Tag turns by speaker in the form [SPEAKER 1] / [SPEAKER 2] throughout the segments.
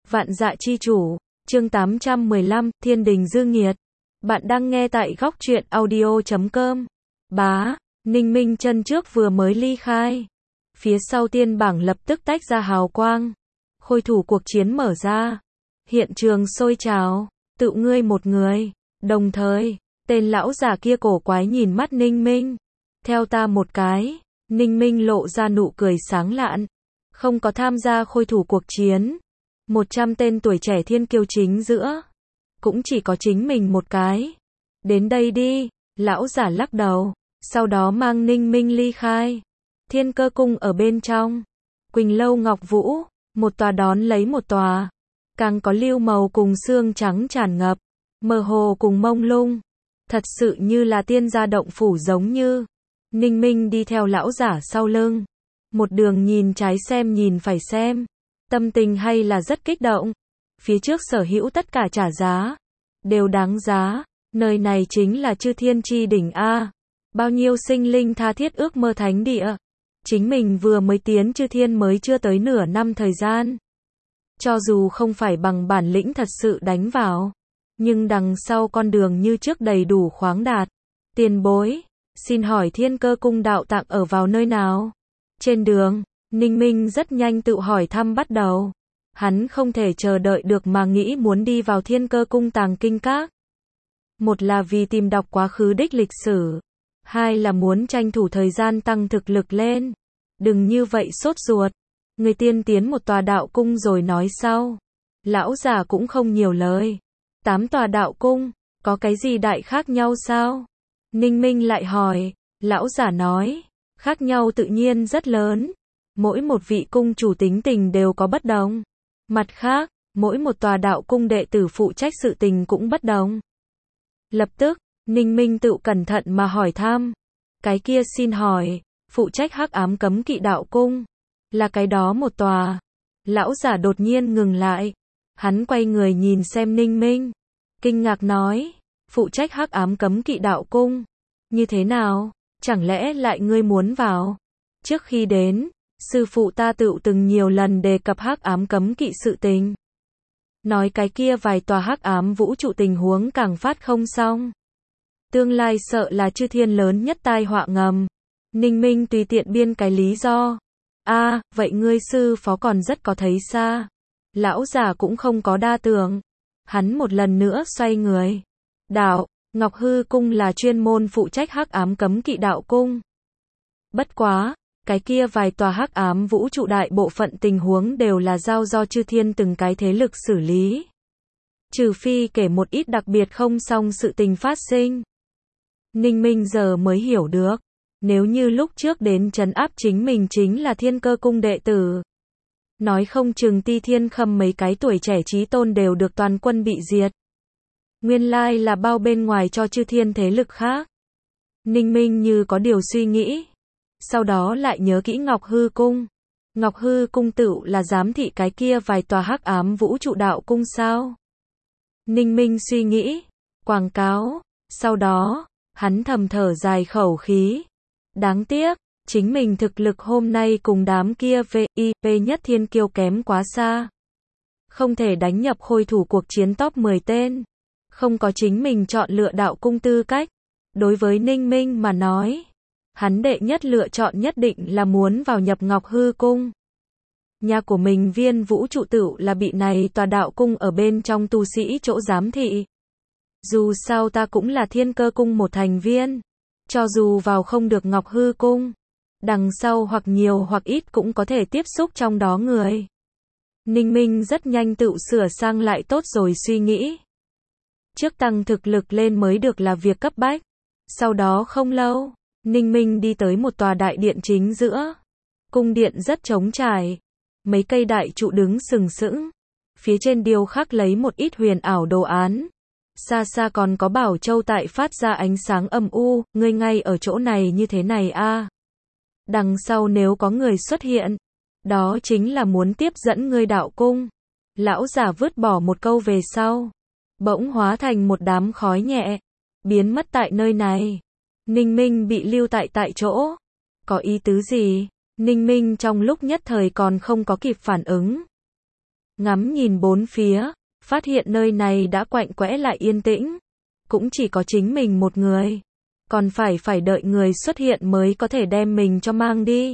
[SPEAKER 1] Vạn Dạ Chi Chủ, chương 815, Thiên Đình Dư Nghiệt. Bạn đang nghe tại góc truyện audio.com. Bá, Ninh Minh chân trước vừa mới ly khai. Phía sau tiên bảng lập tức tách ra hào quang. Khôi thủ cuộc chiến mở ra. Hiện trường sôi trào, tự ngươi một người. Đồng thời, tên lão già kia cổ quái nhìn mắt Ninh Minh. Theo ta một cái, Ninh Minh lộ ra nụ cười sáng lạn. Không có tham gia khôi thủ cuộc chiến. 100 tên tuổi trẻ thiên kiêu chính giữa. Cũng chỉ có chính mình một cái. Đến đây đi, lão giả lắc đầu. Sau đó mang Ninh Minh ly khai. Thiên Cơ Cung ở bên trong. Quỳnh Lâu Ngọc Vũ, một tòa đón lấy một tòa. Càng có lưu màu cùng xương trắng tràn ngập. Mơ hồ cùng mông lung. Thật sự như là tiên gia động phủ giống như. Ninh Minh đi theo lão giả sau lưng. Một đường nhìn trái xem nhìn phải xem. Tâm tình hay là rất kích động. Phía trước sở hữu tất cả trả giá. Đều đáng giá. Nơi này chính là chư thiên chi đỉnh A. Bao nhiêu sinh linh tha thiết ước mơ thánh địa. Chính mình vừa mới tiến chư thiên mới chưa tới nửa năm thời gian. Cho dù không phải bằng bản lĩnh thật sự đánh vào. Nhưng đằng sau con đường như trước đầy đủ khoáng đạt. Tiền bối, xin hỏi Thiên Cơ Cung đạo tạng ở vào nơi nào? Trên đường, Ninh Minh rất nhanh tự hỏi thăm bắt đầu. Hắn không thể chờ đợi được mà nghĩ muốn đi vào Thiên Cơ Cung tàng kinh các. Một là vì tìm đọc quá khứ đích lịch sử. Hai là muốn tranh thủ thời gian tăng thực lực lên. Đừng như vậy sốt ruột. Người tiên tiến một tòa đạo cung rồi nói sau. Lão già cũng không nhiều lời. 8 tòa đạo cung, có cái gì đại khác nhau sao? Ninh Minh lại hỏi. Lão giả nói, khác nhau tự nhiên rất lớn. Mỗi một vị cung chủ tính tình đều có bất đồng. Mặt khác, mỗi một tòa đạo cung đệ tử phụ trách sự tình cũng bất đồng. Lập tức, Ninh Minh tự cẩn thận mà hỏi thăm. Cái kia xin hỏi, phụ trách hắc ám cấm kỵ đạo cung. Là cái đó một tòa. Lão giả đột nhiên ngừng lại. Hắn quay người nhìn xem Ninh Minh. Kinh ngạc nói, phụ trách hắc ám cấm kỵ đạo cung. Như thế nào? Chẳng lẽ lại ngươi muốn vào? Trước khi đến, sư phụ ta tựu từng nhiều lần đề cập hắc ám cấm kỵ sự tình. Nói cái kia vài tòa hắc ám vũ trụ tình huống càng phát không xong. Tương lai sợ là chư thiên lớn nhất tai họa ngầm. Ninh Minh tùy tiện biên cái lý do. Vậy ngươi sư phó còn rất có thấy xa. Lão già cũng không có đa tưởng. Hắn một lần nữa xoay người. Đạo, Ngọc Hư Cung là chuyên môn phụ trách hắc ám cấm kỵ đạo cung. Bất quá, cái kia vài tòa hắc ám vũ trụ đại bộ phận tình huống đều là giao do chư thiên từng cái thế lực xử lý. Trừ phi kể một ít đặc biệt không xong sự tình phát sinh. Ninh Minh giờ mới hiểu được. Nếu như lúc trước đến trấn áp chính mình chính là Thiên Cơ Cung đệ tử. Nói không chừng Ti Thiên Khâm mấy cái tuổi trẻ chí tôn đều được toàn quân bị diệt. Nguyên lai là bao bên ngoài cho chư thiên thế lực khác. Ninh Minh như có điều suy nghĩ. Sau đó lại nhớ kỹ Ngọc Hư Cung. Ngọc Hư Cung tựu là giám thị cái kia vài tòa hắc ám vũ trụ đạo cung sao? Ninh Minh suy nghĩ. Quảng cáo. Sau đó, hắn thầm thở dài khẩu khí. Đáng tiếc, chính mình thực lực hôm nay cùng đám kia VIP nhất thiên kiêu kém quá xa. Không thể đánh nhập khôi thủ cuộc chiến top 10 tên. Không có chính mình chọn lựa đạo cung tư cách. Đối với Ninh Minh mà nói, hắn đệ nhất lựa chọn nhất định là muốn vào nhập Ngọc Hư Cung. Nhà của mình Viên Vũ trụ tựu là bị này tòa đạo cung ở bên trong tu sĩ chỗ giám thị. Dù sao ta cũng là Thiên Cơ Cung một thành viên. Cho dù vào không được Ngọc Hư Cung, đằng sau hoặc nhiều hoặc ít cũng có thể tiếp xúc trong đó người. Ninh Minh rất nhanh tự sửa sang lại tốt rồi suy nghĩ. Trước tăng thực lực lên mới được là việc cấp bách. Sau đó không lâu, Ninh Minh đi tới một tòa đại điện chính giữa. Cung điện rất trống trải. Mấy cây đại trụ đứng sừng sững. Phía trên điêu khắc lấy một ít huyền ảo đồ án. Xa xa còn có bảo châu tại phát ra ánh sáng âm u, ngươi ngay ở chỗ này như thế này Đằng sau nếu có người xuất hiện, đó chính là muốn tiếp dẫn ngươi đạo cung. Lão giả vứt bỏ một câu về sau. Bỗng hóa thành một đám khói nhẹ. Biến mất tại nơi này. Ninh Minh bị lưu tại chỗ. Có ý tứ gì? Ninh Minh trong lúc nhất thời còn không có kịp phản ứng. ngắm nhìn bốn phía, phát hiện nơi này đã quạnh quẽ lại yên tĩnh. Cũng chỉ có chính mình một người. Còn phải đợi người xuất hiện mới có thể đem mình cho mang đi.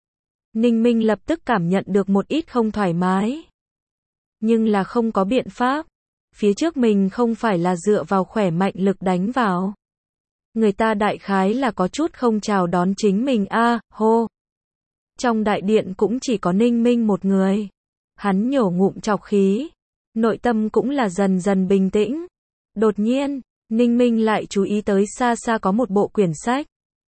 [SPEAKER 1] Ninh Minh lập tức cảm nhận được một ít không thoải mái. Nhưng là không có biện pháp. Phía trước mình không phải là dựa vào khỏe mạnh lực đánh vào. Người ta đại khái là có chút không chào đón chính mình hô. Trong đại điện cũng chỉ có Ninh Minh một người. Hắn nhổ ngụm trọc khí. Nội tâm cũng là dần dần bình tĩnh. Đột nhiên, Ninh Minh lại chú ý tới xa xa có một bộ quyển sách.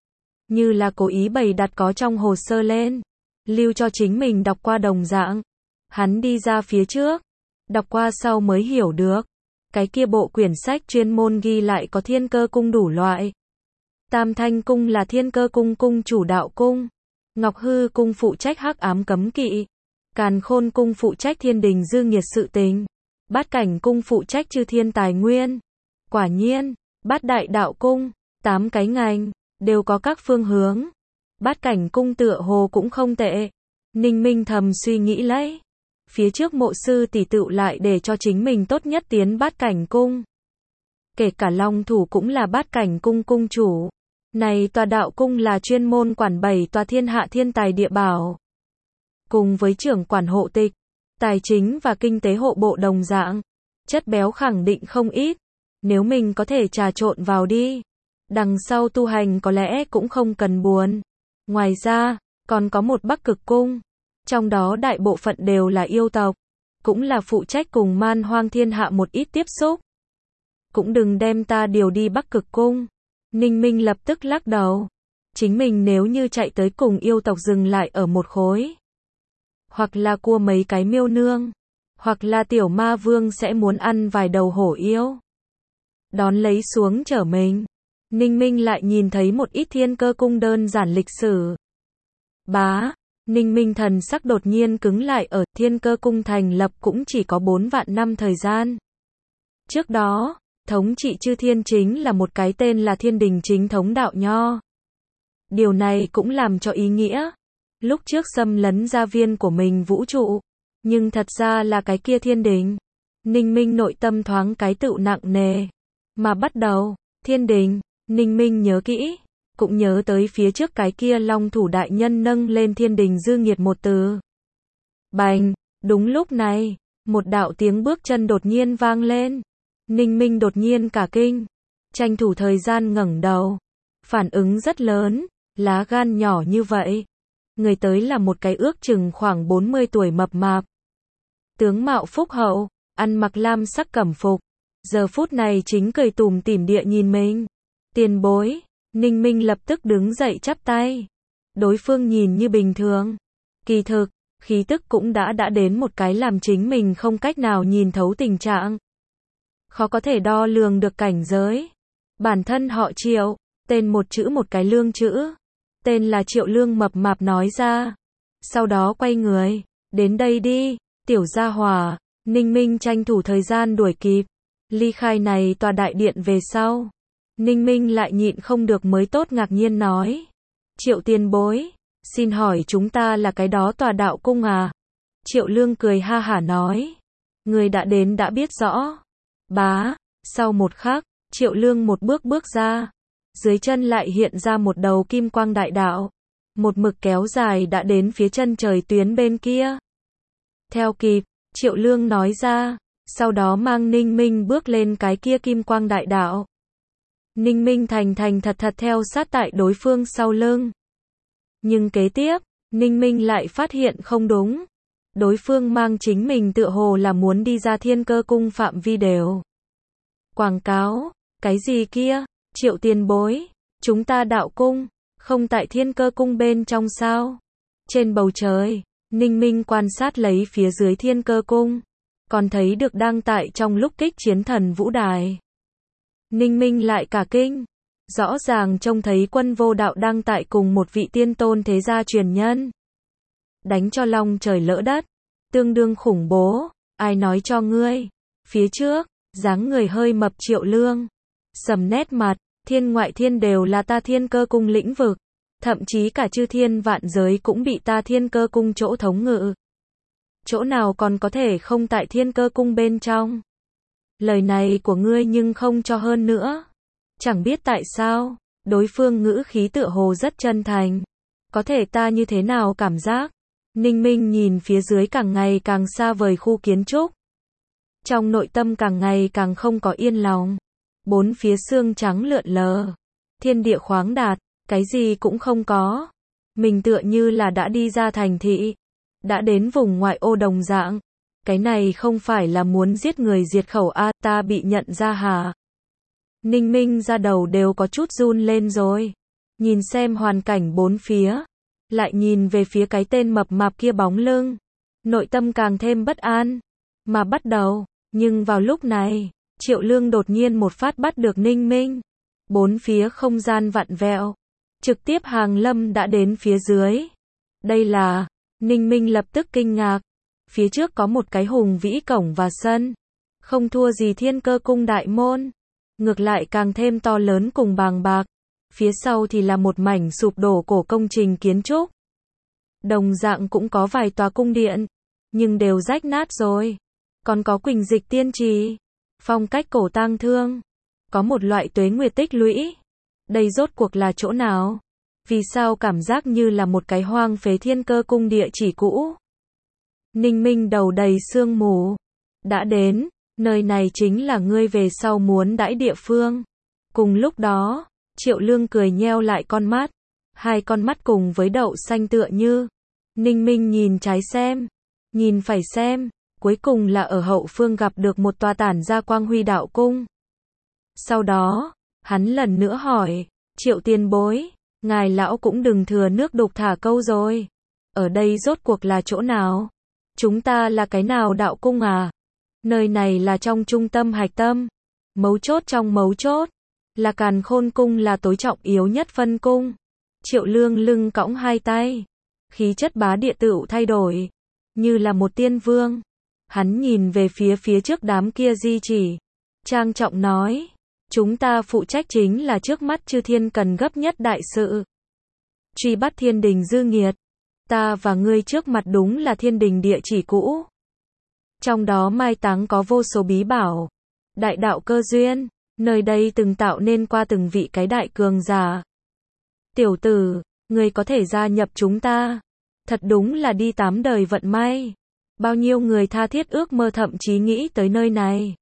[SPEAKER 1] Như là cố ý bày đặt có trong hồ sơ lên. Lưu cho chính mình đọc qua đồng dạng. Hắn đi ra phía trước. Đọc qua sau mới hiểu được. Cái kia bộ quyển sách chuyên môn ghi lại có Thiên Cơ Cung đủ loại. Tam Thanh Cung là Thiên Cơ Cung cung chủ đạo cung. Ngọc Hư Cung phụ trách hắc ám cấm kỵ. Càn Khôn Cung phụ trách thiên đình dư nghiệt sự tình. Bát Cảnh Cung phụ trách chư thiên tài nguyên. Quả nhiên, Bát Đại Đạo Cung, 8 cái ngành, đều có các phương hướng. Bát Cảnh Cung tựa hồ cũng không tệ. Ninh Minh thầm suy nghĩ lấy. Phía trước mộ sư tỷ tựu lại để cho chính mình tốt nhất tiến Bát Cảnh Cung. Kể cả Long Thủ cũng là Bát Cảnh Cung cung chủ. Này tòa đạo cung là chuyên môn quản 7 tòa thiên hạ thiên tài địa bảo. Cùng với trưởng quản hộ tịch, tài chính và kinh tế hộ bộ đồng dạng. Chất béo khẳng định không ít. Nếu mình có thể trà trộn vào đi. Đằng sau tu hành có lẽ cũng không cần buồn. Ngoài ra, còn có một Bắc Cực Cung. Trong đó đại bộ phận đều là yêu tộc. Cũng là phụ trách cùng man hoang thiên hạ một ít tiếp xúc. Cũng đừng đem ta điều đi Bắc Cực Cung. Ninh Minh lập tức lắc đầu. Chính mình nếu như chạy tới cùng yêu tộc dừng lại ở một khối. Hoặc là cua mấy cái miêu nương. Hoặc là tiểu ma vương sẽ muốn ăn vài đầu hổ yêu. Đón lấy xuống chở mình. Ninh Minh lại nhìn thấy một ít Thiên Cơ Cung đơn giản lịch sử. Ninh Minh thần sắc đột nhiên cứng lại ở Thiên Cơ Cung thành lập cũng chỉ có 4 vạn năm thời gian. Trước đó, thống trị chư thiên chính là một cái tên là Thiên Đình chính thống đạo nho. Điều này cũng làm cho ý nghĩa. Lúc trước xâm lấn gia viên của mình vũ trụ. Nhưng thật ra là cái kia Thiên Đình. Ninh Minh nội tâm thoáng cái tựu nặng nề. Mà bắt đầu, Thiên Đình, Ninh Minh nhớ kỹ. Cũng nhớ tới phía trước cái kia Long Thủ đại nhân nâng lên Thiên Đình dư nghiệt một từ. Bành, đúng lúc này, một đạo tiếng bước chân đột nhiên vang lên. Ninh Minh đột nhiên cả kinh. Tranh thủ thời gian ngẩng đầu. Phản ứng rất lớn, lá gan nhỏ như vậy. Người tới là một cái ước chừng khoảng 40 tuổi mập mạp. Tướng mạo phúc hậu, ăn mặc lam sắc cẩm phục. Giờ phút này chính cười tủm tỉm địa nhìn mình. Tiền bối. Ninh Minh lập tức đứng dậy chắp tay. Đối phương nhìn như bình thường. Kỳ thực, khí tức cũng đã đến một cái làm chính mình không cách nào nhìn thấu tình trạng. Khó có thể đo lường được cảnh giới. Bản thân họ Triệu, tên một chữ một cái lương chữ. Tên là Triệu Lương mập mạp nói ra. Sau đó quay người. Đến đây đi, tiểu gia hỏa. Ninh Minh tranh thủ thời gian đuổi kịp. Ly khai này tòa đại điện về sau. Ninh Minh lại nhịn không được mới tốt ngạc nhiên nói. Triệu tiền bối, xin hỏi chúng ta là cái đó tòa đạo cung à? Triệu Lương cười ha hả nói. Người đã đến đã biết rõ. Sau một khắc, Triệu Lương một bước ra. Dưới chân lại hiện ra một đầu kim quang đại đạo. Một mực kéo dài đã đến phía chân trời tuyến bên kia. Theo kịp, Triệu Lương nói ra. Sau đó mang Ninh Minh bước lên cái kia kim quang đại đạo. Ninh Minh thành thật theo sát tại đối phương sau lưng. Nhưng kế tiếp, Ninh Minh lại phát hiện không đúng. Đối phương mang chính mình tựa hồ là muốn đi ra Thiên Cơ Cung phạm vi đều. Quảng cáo, cái gì kia? Triệu tiền bối, chúng ta đạo cung, không tại Thiên Cơ Cung bên trong sao? Trên bầu trời, Ninh Minh quan sát lấy phía dưới Thiên Cơ Cung. Còn thấy được đang tại trong lúc kích chiến thần vũ đài. Ninh Minh lại cả kinh. Rõ ràng trông thấy Quân Vô Đạo đang tại cùng một vị tiên tôn thế gia truyền nhân. Đánh cho long trời lỡ đất. Tương đương khủng bố. Ai nói cho ngươi? Phía trước, dáng người hơi mập Triệu Lương. Sầm nét mặt, thiên ngoại thiên đều là ta Thiên Cơ Cung lĩnh vực. Thậm chí cả chư thiên vạn giới cũng bị ta Thiên Cơ Cung chỗ thống ngự. chỗ nào còn có thể không tại Thiên Cơ Cung bên trong. Lời này của ngươi nhưng không cho hơn nữa. Chẳng biết tại sao, đối phương ngữ khí tựa hồ rất chân thành. Có thể ta như thế nào cảm giác? Ninh Minh nhìn phía dưới càng ngày càng xa vời khu kiến trúc. Trong nội tâm càng ngày càng không có yên lòng. Bốn phía sương trắng lượn lờ. Thiên địa khoáng đạt, cái gì cũng không có. Mình tựa như là đã đi ra thành thị. Đã đến vùng ngoại ô đồng dạng. Cái này không phải là muốn giết người diệt khẩu a, ta bị nhận ra hả? Ninh Minh ra đầu đều có chút run lên rồi. Nhìn xem hoàn cảnh bốn phía. Lại nhìn về phía cái tên mập mạp kia bóng lưng. Nội tâm càng thêm bất an. Mà bắt đầu. Nhưng vào lúc này, Triệu Lương đột nhiên một phát bắt được Ninh Minh. Bốn phía không gian vặn vẹo. Trực tiếp hàng lâm đã đến phía dưới. Đây là... Ninh Minh lập tức kinh ngạc. Phía trước có một cái hùng vĩ cổng và sân. Không thua gì Thiên Cơ Cung đại môn. Ngược lại càng thêm to lớn cùng bàng bạc. Phía sau thì là một mảnh sụp đổ cổ công trình kiến trúc. Đồng dạng cũng có vài tòa cung điện. Nhưng đều rách nát rồi. Còn có Quỳnh Dịch Tiên Trì. Phong cách cổ tang thương. Có một loại tuế nguyệt tích lũy. Đây rốt cuộc là chỗ nào? Vì sao cảm giác như là một cái hoang phế Thiên Cơ Cung địa chỉ cũ? Ninh Minh đầu đầy sương mù. Đã đến, nơi này chính là ngươi về sau muốn đãi địa phương. Cùng lúc đó, Triệu Lương cười nheo lại con mắt. Hai con mắt cùng với đậu xanh tựa như. Ninh Minh nhìn trái xem, nhìn phải xem, cuối cùng là ở hậu phương gặp được một tòa tản ra quang huy đạo cung. Sau đó, hắn lần nữa hỏi, Triệu tiền bối, ngài lão cũng đừng thừa nước đục thả câu rồi. Ở đây rốt cuộc là chỗ nào? Chúng ta là cái nào đạo cung à? Nơi này là trong trung tâm hạch tâm. Mấu chốt trong mấu chốt. Là Càn Khôn Cung là tối trọng yếu nhất phân cung. Triệu Lương lưng cõng hai tay. Khí chất bá địa tựu thay đổi. Như là một tiên vương. Hắn nhìn về phía trước đám kia di chỉ. Trang trọng nói. Chúng ta phụ trách chính là trước mắt chư thiên cần gấp nhất đại sự. Truy bắt thiên đình dư nghiệt. Ta và ngươi trước mặt đúng là thiên đình địa chỉ cũ. Trong đó mai táng có vô số bí bảo. Đại đạo cơ duyên. Nơi đây từng tạo nên qua từng vị cái đại cường giả. Tiểu tử, ngươi có thể gia nhập chúng ta. Thật đúng là đi 8 đời vận may. Bao nhiêu người tha thiết ước mơ thậm chí nghĩ tới nơi này.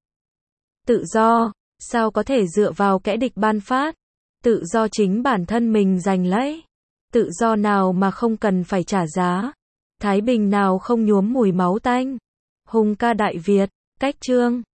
[SPEAKER 1] Tự do, sao có thể dựa vào kẻ địch ban phát. Tự do chính bản thân mình giành lấy. Tự do nào mà không cần phải trả giá. Thái bình nào không nhuốm mùi máu tanh. Hùng ca Đại Việt, cách chương